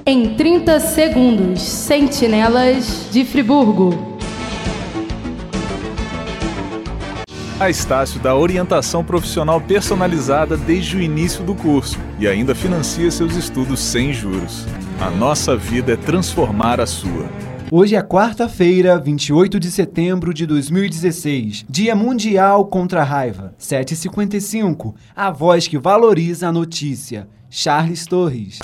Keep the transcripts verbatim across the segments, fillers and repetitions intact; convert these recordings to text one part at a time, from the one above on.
Em trinta segundos, Sentinelas de Friburgo. A Estácio dá orientação profissional personalizada desde o início do curso e ainda financia seus estudos sem juros. A nossa vida é transformar a sua. Hoje é quarta-feira, vinte e oito de setembro de dois mil e dezesseis, Dia Mundial contra a Raiva. sete e cinquenta e cinco, a voz que valoriza a notícia. Charles Torres.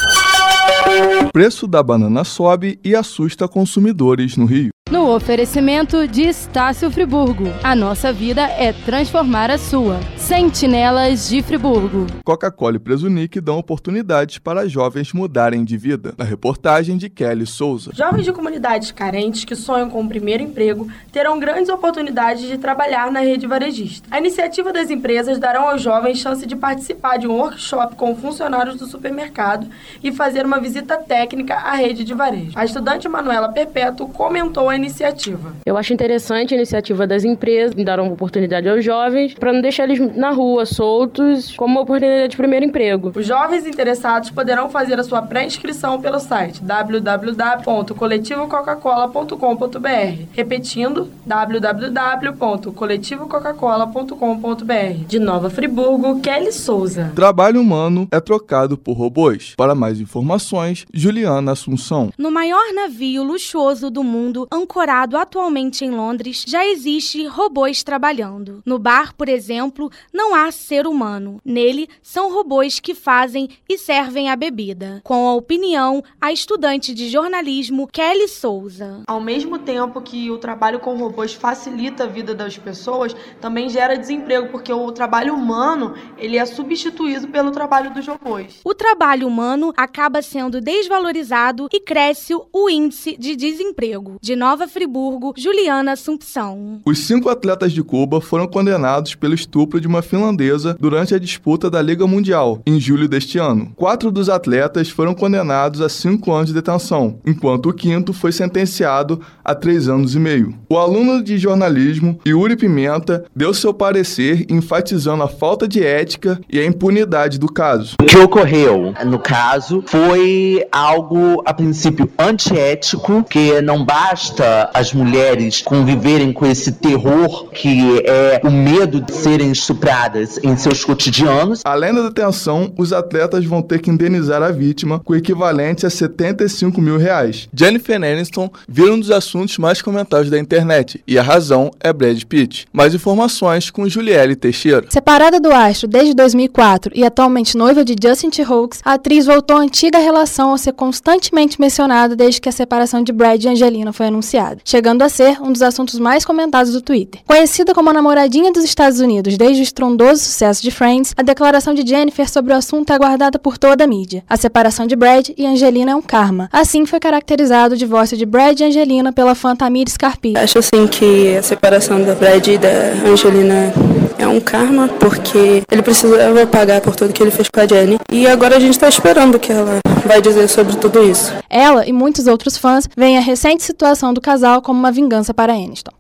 O preço da banana sobe e assusta consumidores no Rio. No oferecimento de Estácio Friburgo, a nossa vida é transformar a sua. Sentinelas de Friburgo. Coca-Cola e Presunic dão oportunidades para jovens mudarem de vida. Na reportagem de Kelly Souza. Jovens de comunidades carentes que sonham com o primeiro emprego terão grandes oportunidades de trabalhar na rede varejista. A iniciativa das empresas dará aos jovens chance de participar de um workshop com funcionários do supermercado e fazer uma visita técnica à rede de varejo. A estudante Manuela Perpétuo comentou a iniciativa. Eu acho interessante a iniciativa das empresas, dar uma oportunidade aos jovens, para não deixar eles na rua, soltos, como uma oportunidade de primeiro emprego. Os jovens interessados poderão fazer a sua pré-inscrição pelo site w w w ponto coletivo coca cola ponto com ponto b r. Repetindo, w w w ponto coletivo coca cola ponto com ponto b r. De Nova Friburgo, Kelly Souza. Trabalho humano é trocado por robôs. Para mais informações, Juliana Assunção. No maior navio luxuoso do mundo, ancorado atualmente em Londres, já existe robôs trabalhando. No bar, por exemplo, não há ser humano. Nele, são robôs que fazem e servem a bebida. Com a opinião, a estudante de jornalismo Kelly Souza. Ao mesmo tempo que o trabalho com robôs facilita a vida das pessoas, também gera desemprego, porque o trabalho humano ele é substituído pelo trabalho dos robôs. O trabalho humano acaba sendo desvalorizado e cresce o índice de desemprego. De Nova Friburgo, Juliana Assunção. Os cinco atletas de Cuba foram condenados pelo estupro de uma finlandesa durante a disputa da Liga Mundial, em julho deste ano. Quatro dos atletas foram condenados a cinco anos de detenção, enquanto o quinto foi sentenciado a três anos e meio. O aluno de jornalismo, Yuri Pimenta, deu seu parecer enfatizando a falta de ética e a impunidade do caso. O que ocorreu, no caso, foi algo, a princípio, antiético, que não basta as mulheres conviverem com esse terror que é o medo de serem estupradas em seus cotidianos. Além da detenção, os atletas vão ter que indenizar a vítima com o equivalente a setenta e cinco mil reais. Jennifer Aniston vira um dos assuntos mais comentados da internet e a razão é Brad Pitt. Mais informações com Juliele Teixeira. Separada do astro desde dois mil e quatro e atualmente noiva de Justin Timberlake, a atriz voltou à antiga relação a ser constantemente mencionada desde que a separação de Brad e Angelina foi anunciada, chegando a ser um dos assuntos mais comentados do Twitter. Conhecida como a namoradinha dos Estados Unidos desde o estrondoso sucesso de Friends, a declaração de Jennifer sobre o assunto é aguardada por toda a mídia. A separação de Brad e Angelina é um karma. Assim foi caracterizado o divórcio de Brad e Angelina pela fã Tamir Scarpi. Acho assim que a separação da Brad e da Angelina é um karma, porque ele precisava pagar por tudo que ele fez com a Jenny. E agora a gente está esperando o que ela vai dizer sobre tudo isso. Ela e muitos outros fãs veem a recente situação do casal como uma vingança para Aniston.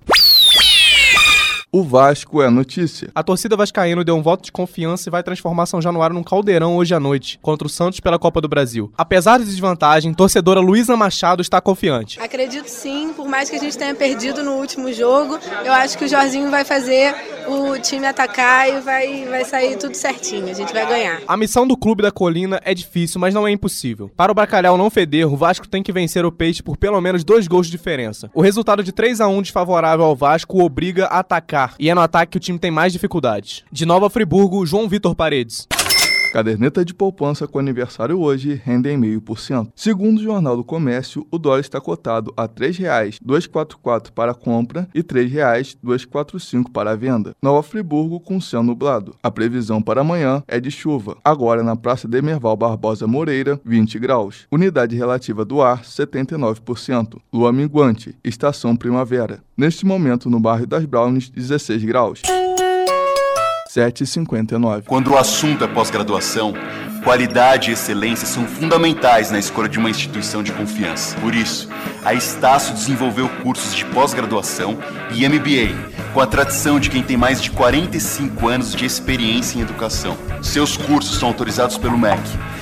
O Vasco é notícia. A torcida vascaína deu um voto de confiança e vai transformar São Januário num caldeirão hoje à noite, contra o Santos pela Copa do Brasil. Apesar da desvantagem, torcedora Luísa Machado está confiante. Acredito sim, por mais que a gente tenha perdido no último jogo, eu acho que o Jorginho vai fazer o time atacar e vai, vai sair tudo certinho, a gente vai ganhar. A missão do Clube da Colina é difícil, mas não é impossível. Para o bacalhau não feder, o Vasco tem que vencer o Peixe por pelo menos dois gols de diferença. O resultado de três a um desfavorável ao Vasco o obriga a atacar. E é no ataque que o time tem mais dificuldades. De Nova Friburgo, João Vitor Paredes. Caderneta de poupança com aniversário hoje rende em zero vírgula cinco por cento. Segundo o Jornal do Comércio, o dólar está cotado a três reais duzentos e quarenta e quatro para a compra e três reais duzentos e quarenta e cinco para a venda. Nova Friburgo com céu nublado. A previsão para amanhã é de chuva. Agora na Praça Demerval Barbosa Moreira, vinte graus. Unidade relativa do ar, setenta e nove por cento. Lua minguante. Estação primavera. Neste momento no bairro das Brownies, dezesseis graus. sete e cinquenta e nove. Quando o assunto é pós-graduação, qualidade e excelência são fundamentais na escolha de uma instituição de confiança. Por isso, a Estácio desenvolveu cursos de pós-graduação e M B A, com a tradição de quem tem mais de quarenta e cinco anos de experiência em educação. Seus cursos são autorizados pelo M E C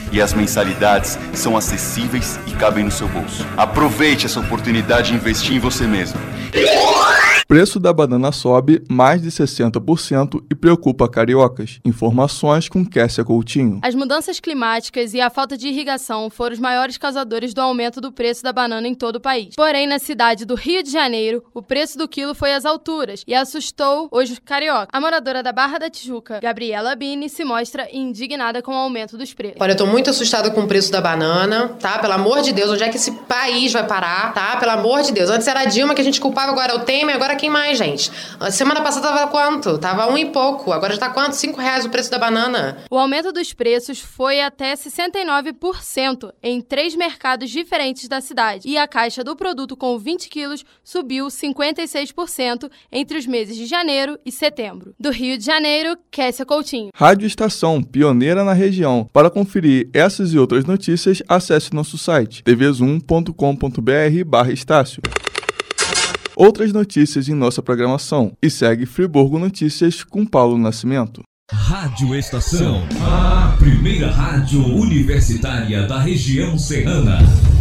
e as mensalidades são acessíveis e cabem no seu bolso. Aproveite essa oportunidade de investir em você mesmo. Preço da banana sobe mais de sessenta por cento e preocupa cariocas. Informações com Kessia Coutinho. As mudanças climáticas e a falta de irrigação foram os maiores causadores do aumento do preço da banana em todo o país. Porém, na cidade do Rio de Janeiro, o preço do quilo foi às alturas e assustou os cariocas. A moradora da Barra da Tijuca, Gabriela Bini, se mostra indignada com o aumento dos preços. Olha, eu tô muito assustada com o preço da banana, tá? Pelo amor de Deus, onde é que esse país vai parar, tá? Pelo amor de Deus. Antes era a Dilma que a gente culpava, agora é o Temer, agora quem mais, gente? A semana passada tava quanto? Tava um e pouco. Agora já tá quanto? Cinco reais o preço da banana. O aumento dos preços foi até sessenta e nove por cento em três mercados diferentes da cidade. E a caixa do produto com vinte quilos subiu cinquenta e seis por cento entre os meses de janeiro e setembro. Do Rio de Janeiro, Kessia Coutinho. Rádio Estação, pioneira na região. Para conferir essas e outras notícias, acesse nosso site t v zoom ponto com ponto b r barra Estácio. Outras notícias em nossa programação. E segue Friburgo Notícias com Paulo Nascimento. Rádio Estação, a primeira rádio universitária da região serrana.